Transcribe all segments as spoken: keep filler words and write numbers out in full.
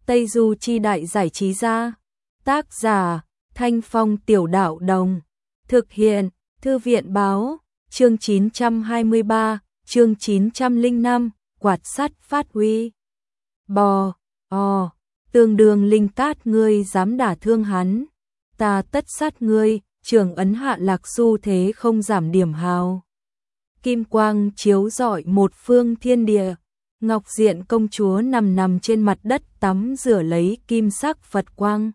Tây Du Chi Đại Giải Trí Gia. Tác giả Thanh Phong Tiểu Đạo Đồng. Thực hiện Thư viện Báo. Chương chín trăm hai mươi ba, chương chín trăm lẻ năm, quạt sắt phát huy. Bò, ò, tương đương Linh Cát, ngươi dám đả thương hắn, ta tất sát ngươi. Trường ấn hạ lạc xu thế không giảm điểm hào. Kim quang chiếu rọi một phương thiên địa. Ngọc Diện công chúa nằm nằm trên mặt đất tắm rửa lấy kim sắc Phật quang.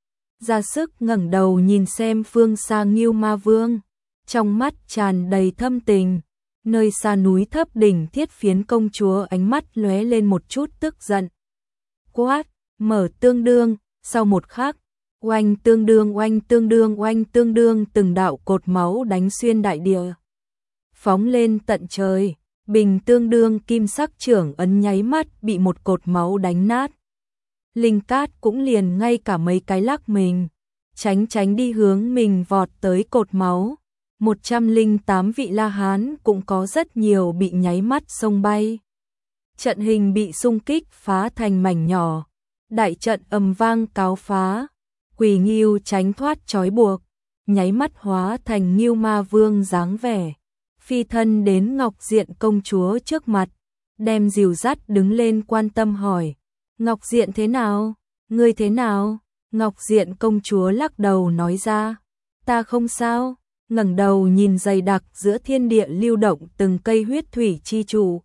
Ra sức ngẩng đầu nhìn xem phương xa Ngưu Ma Vương, trong mắt tràn đầy thâm tình. Nơi xa núi thấp đỉnh Thiết Phiến công chúa ánh mắt lóe lên một chút tức giận. Quát, mở tương đương, sau một khắc, oanh tương đương oanh tương đương oanh tương đương từng đạo cột máu đánh xuyên đại địa. Phóng lên tận trời, bình tương đương kim sắc trưởng ấn nháy mắt bị một cột máu đánh nát. Linh Cát cũng liền ngay cả mấy cái lắc mình, tránh tránh đi hướng mình vọt tới cột máu. một trăm lẻ tám vị La Hán cũng có rất nhiều bị nháy mắt xông bay. Trận hình bị xung kích phá thành mảnh nhỏ, đại trận ầm vang cáo phá. Quỳ Ngưu tránh thoát trói buộc, nháy mắt hóa thành Ngưu Ma Vương dáng vẻ, phi thân đến Ngọc Diện công chúa trước mặt, đem dìu dắt đứng lên quan tâm hỏi: Ngọc Diện thế nào? Ngươi thế nào? Ngọc Diện công chúa lắc đầu nói ra: ta không sao. Ngẩng đầu nhìn dày đặc giữa thiên địa lưu động từng cây huyết thủy chi trụ.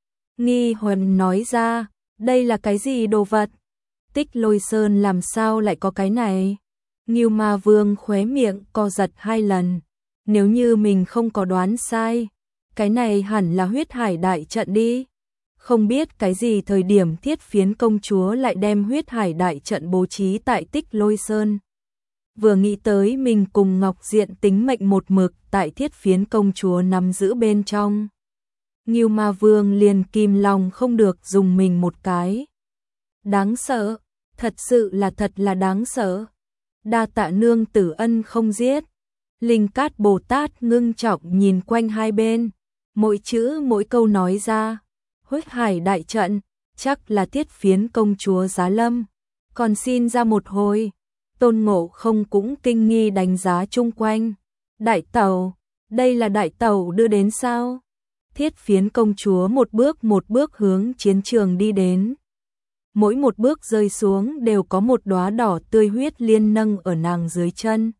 Nghi Huân nói ra: đây là cái gì đồ vật? Tích Lôi Sơn làm sao lại có cái này? Ngưu Ma Vương khóe miệng co giật hai lần. Nếu như mình không có đoán sai, cái này hẳn là huyết hải đại trận đi. Không biết cái gì thời điểm Thiết Phiến công chúa lại đem huyết hải đại trận bố trí tại Tích Lôi Sơn. Vừa nghĩ tới mình cùng Ngọc Diện tính mệnh một mực tại Thiết Phiến công chúa nắm giữ bên trong, Ngưu Ma Vương liền kìm lòng không được dùng mình một cái. Đáng sợ, thật sự là thật là đáng sợ. Đa tạ nương tử ân không giết. Linh Cát Bồ Tát ngưng trọng nhìn quanh hai bên, mỗi chữ mỗi câu nói ra: huyết hải đại trận, chắc là Thiết Phiến công chúa giá lâm, còn xin ra một hồi. Tôn Ngộ Không cũng kinh nghi đánh giá chung quanh. Đại tẩu, đây là đại tẩu đưa đến sao? Thiết Phiến công chúa một bước một bước hướng chiến trường đi đến. Mỗi một bước rơi xuống đều có một đóa đỏ tươi huyết liên nâng ở nàng dưới chân.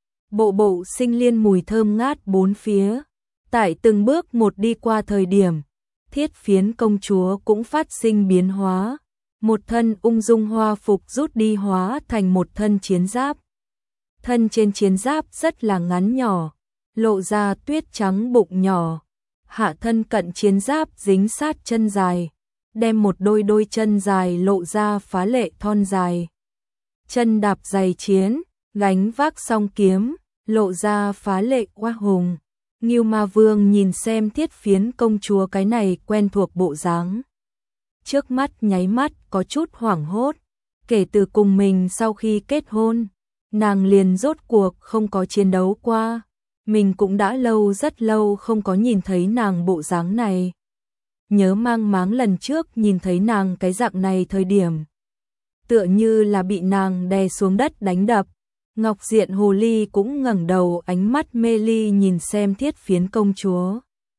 Bộ bộ sinh liên mùi thơm ngát bốn phía. Tại từng bước một đi qua thời điểm, Thiết Phiến công chúa cũng phát sinh biến hóa. Một thân ung dung hoa phục rút đi hóa thành một thân chiến giáp. Thân trên chiến giáp rất là ngắn nhỏ, lộ ra tuyết trắng bụng nhỏ. Hạ thân cận chiến giáp dính sát chân dài, đem một đôi đôi chân dài lộ ra phá lệ thon dài. Chân đạp giày chiến, gánh vác song kiếm, lộ ra phá lệ oai hùng. Ngưu Ma Vương nhìn xem Thiết Phiến công chúa cái này quen thuộc bộ dáng, trước mắt nháy mắt có chút hoảng hốt. Kể từ cùng mình sau khi kết hôn, nàng liền rốt cuộc không có chiến đấu qua. Mình cũng đã lâu rất lâu không có nhìn thấy nàng bộ dáng này. Nhớ mang máng lần trước nhìn thấy nàng cái dạng này thời điểm, tựa như là bị nàng đè xuống đất đánh đập. Ngọc Diện hồ ly cũng ngẩng đầu, ánh mắt mê ly nhìn xem Thiết Phiến công chúa.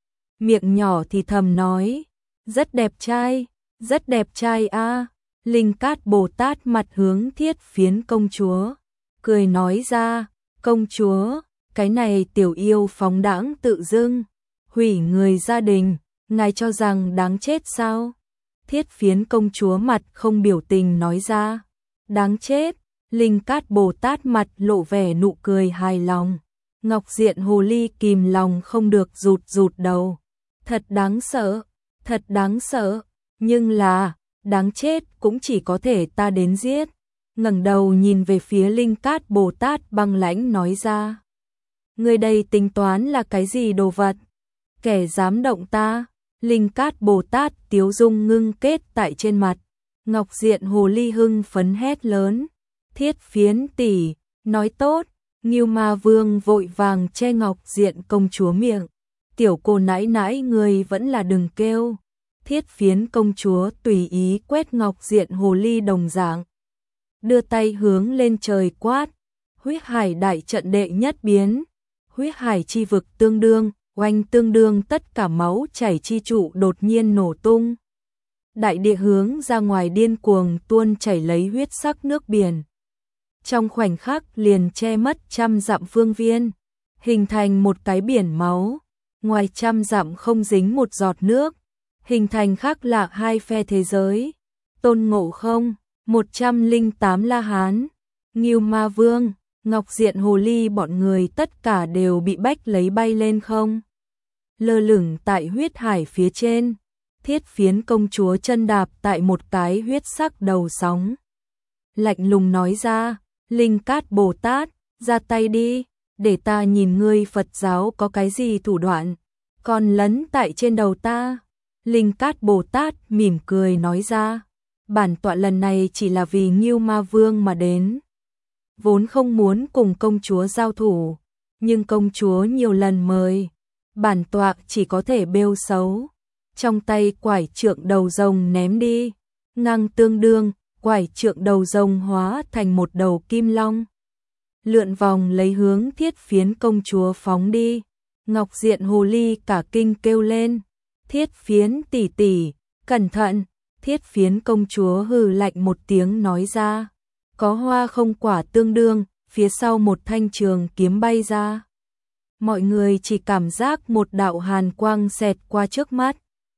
Miệng nhỏ thì thầm nói: rất đẹp trai, rất đẹp trai a. À. Linh Cát Bồ Tát mặt hướng Thiết Phiến công chúa, cười nói ra: công chúa, cái này tiểu yêu phóng đãng tự dưng, hủy người gia đình, ngài cho rằng đáng chết sao? Thiết Phiến công chúa mặt không biểu tình nói ra: đáng chết. Linh Cát Bồ Tát mặt lộ vẻ nụ cười hài lòng. Ngọc Diện hồ ly kìm lòng không được rụt rụt đầu. Thật đáng sợ, thật đáng sợ, nhưng là, đáng chết cũng chỉ có thể ta đến giết. Ngẩng đầu nhìn về phía Linh Cát Bồ Tát băng lãnh nói ra: người đây tính toán là cái gì đồ vật? Kẻ dám động ta? Linh Cát Bồ Tát tiếu dung ngưng kết tại trên mặt. Ngọc Diện hồ ly hưng phấn hét lớn: Thiết Phiến tỷ, nói tốt. Ngưu Ma Vương vội vàng che Ngọc Diện công chúa miệng: tiểu cô nãi nãi người vẫn là đừng kêu. Thiết Phiến công chúa tùy ý quét ngọc diện hồ ly đồng dạng, đưa tay hướng lên trời quát, huyết hải đại trận đệ nhất biến, huyết hải chi vực tương đương, oanh tương đương tất cả máu chảy chi trụ đột nhiên nổ tung. Đại địa hướng ra ngoài điên cuồng tuôn chảy lấy huyết sắc nước biển. Trong khoảnh khắc liền che mất trăm dặm phương viên, hình thành một cái biển máu, ngoài trăm dặm không dính một giọt nước, hình thành khác lạ hai phe thế giới. Tôn Ngộ Không, một trăm lẻ tám La Hán, Ngưu Ma Vương, Ngọc Diện Hồ Ly bọn người tất cả đều bị bách lấy bay lên không. Lơ lửng tại huyết hải phía trên, Thiết Phiến công chúa chân đạp tại một cái huyết sắc đầu sóng. Lạnh lùng nói ra, Linh Cát Bồ Tát, ra tay đi, để ta nhìn ngươi Phật giáo có cái gì thủ đoạn, còn lấn tại trên đầu ta. Linh Cát Bồ Tát mỉm cười nói ra, bản tọa lần này chỉ là vì Ngưu Ma Vương mà đến. Vốn không muốn cùng công chúa giao thủ, nhưng công chúa nhiều lần mời, bản tọa chỉ có thể bêu xấu. Trong tay quải trượng đầu rồng ném đi, ngang tương đương, quải trượng đầu rồng hóa thành một đầu kim long. Lượn vòng lấy hướng Thiết Phiến công chúa phóng đi. Ngọc Diện Hồ Ly cả kinh kêu lên, Thiết Phiến tỷ tỷ, cẩn thận. Thiết Phiến công chúa hừ lạnh một tiếng nói ra, có hoa không quả tương đương, phía sau một thanh trường kiếm bay ra. Mọi người chỉ cảm giác một đạo hàn quang xẹt qua trước mắt,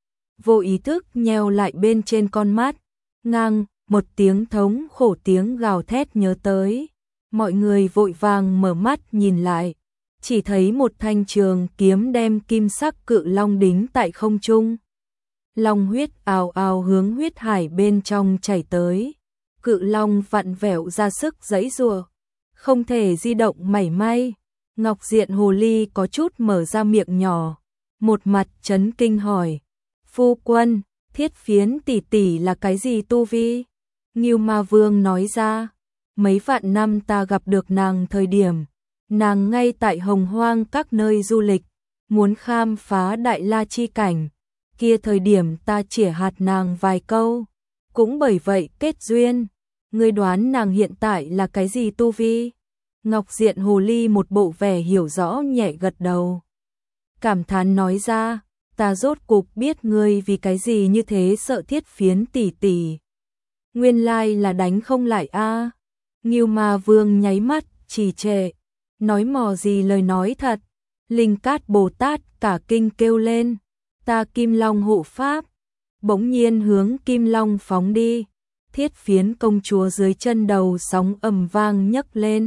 vô ý thức nheo lại bên trên con mắt, ngang, một tiếng thống khổ tiếng gào thét nhớ tới. Mọi người vội vàng mở mắt nhìn lại, chỉ thấy một thanh trường kiếm đem kim sắc cự long đính tại không trung. Long huyết ào ào hướng huyết hải bên trong chảy tới, cự long vặn vẹo ra sức giãy giụa, không thể di động mảy may. Ngọc Diện Hồ Ly có chút mở ra miệng nhỏ, một mặt chấn kinh hỏi, phu quân, Thiết Phiến tỷ tỷ là cái gì tu vi? Ngưu Ma Vương nói ra, mấy vạn năm ta gặp được nàng thời điểm, nàng ngay tại hồng hoang các nơi du lịch, muốn khám phá đại la chi cảnh, kia thời điểm ta chĩa hạt nàng vài câu, cũng bởi vậy kết duyên. Ngươi đoán nàng hiện tại là cái gì tu vi? Ngọc Diện Hồ Ly một bộ vẻ hiểu rõ nhẹ gật đầu, cảm thán nói ra, ta rốt cục biết ngươi vì cái gì như thế sợ Thiết Phiến tỷ tỷ. Nguyên lai là đánh không lại a. À. Ngưu Ma Vương nháy mắt, trì trệ, nói mò gì lời nói thật. Linh Cát Bồ Tát cả kinh kêu lên, ta Kim Long hộ pháp, bỗng nhiên hướng Kim Long phóng đi. Thiết Phiến công chúa dưới chân đầu sóng ầm vang nhấc lên,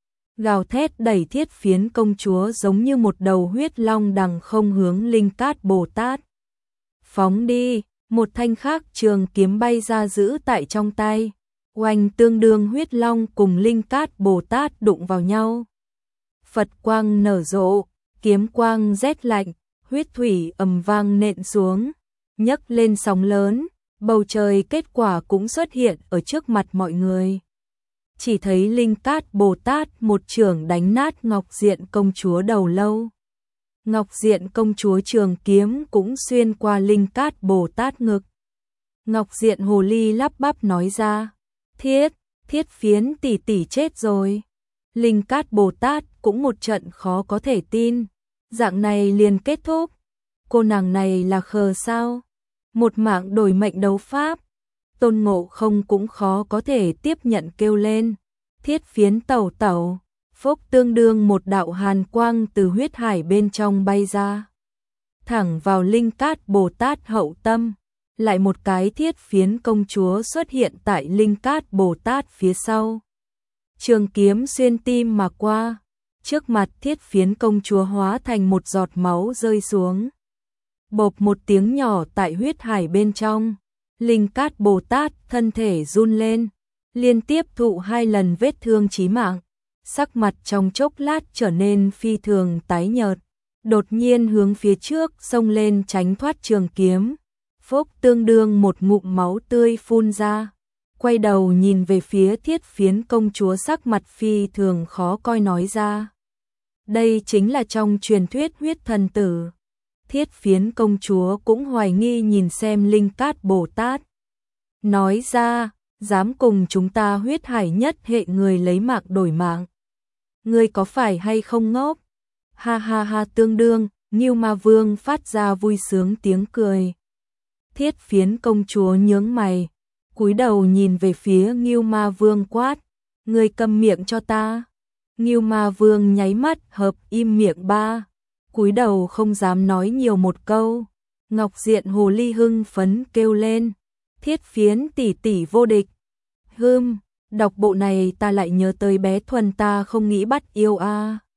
gào thét đẩy Thiết Phiến công chúa giống như một đầu huyết long đằng không hướng Linh Cát Bồ Tát phóng đi. Một thanh khác trường kiếm bay ra giữ tại trong tay, oanh tương đương huyết long cùng Linh Cát Bồ Tát đụng vào nhau. Phật quang nở rộ, kiếm quang rét lạnh, huyết thủy ầm vang nện xuống, nhấc lên sóng lớn, bầu trời kết quả cũng xuất hiện ở trước mặt mọi người. Chỉ thấy Linh Cát Bồ Tát một chưởng đánh nát Ngọc Diện công chúa đầu lâu. Ngọc Diện công chúa trường kiếm cũng xuyên qua Linh Cát Bồ Tát ngực. Ngọc Diện Hồ Ly lắp bắp nói ra, Thiết, Thiết Phiến tỷ tỷ chết rồi. Linh Cát Bồ Tát cũng một trận khó có thể tin, dạng này liền kết thúc. Cô nàng này là khờ sao? Một mạng đổi mệnh đấu pháp. Tôn Ngộ Không cũng khó có thể tiếp nhận kêu lên, Thiết Phiến tẩu tẩu. Phốc tương đương một đạo hàn quang từ huyết hải bên trong bay ra, thẳng vào Linh Cát Bồ Tát hậu tâm. Lại một cái Thiết Phiến công chúa xuất hiện tại Linh Cát Bồ Tát phía sau, trường kiếm xuyên tim mà qua, trước mặt Thiết Phiến công chúa hóa thành một giọt máu rơi xuống. Bộp một tiếng nhỏ tại huyết hải bên trong, Linh Cát Bồ Tát thân thể run lên, liên tiếp thụ hai lần vết thương chí mạng. Sắc mặt trong chốc lát trở nên phi thường tái nhợt, đột nhiên hướng phía trước xông lên tránh thoát trường kiếm. Phốc tương đương một ngụm máu tươi phun ra, quay đầu nhìn về phía Thiết Phiến công chúa sắc mặt phi thường khó coi nói ra, đây chính là trong truyền thuyết huyết thần tử. Thiết Phiến công chúa cũng hoài nghi nhìn xem Linh Cát Bồ Tát. Nói ra, dám cùng chúng ta huyết hải nhất hệ người lấy mạng đổi mạng. Ngươi có phải hay không ngốc? Ha ha ha, tương đương, Ngưu Ma Vương phát ra vui sướng tiếng cười. Thiết Phiến công chúa nhướng mày, cúi đầu nhìn về phía Ngưu Ma Vương quát, ngươi câm miệng cho ta. Ngưu Ma Vương nháy mắt hợp im miệng ba, cúi đầu không dám nói nhiều một câu. Ngọc Diện Hồ Ly hưng phấn kêu lên, Thiết Phiến tỷ tỷ vô địch. Hừm, đọc bộ này ta lại nhớ tới bé Thuần ta không nghĩ bắt yêu a. À.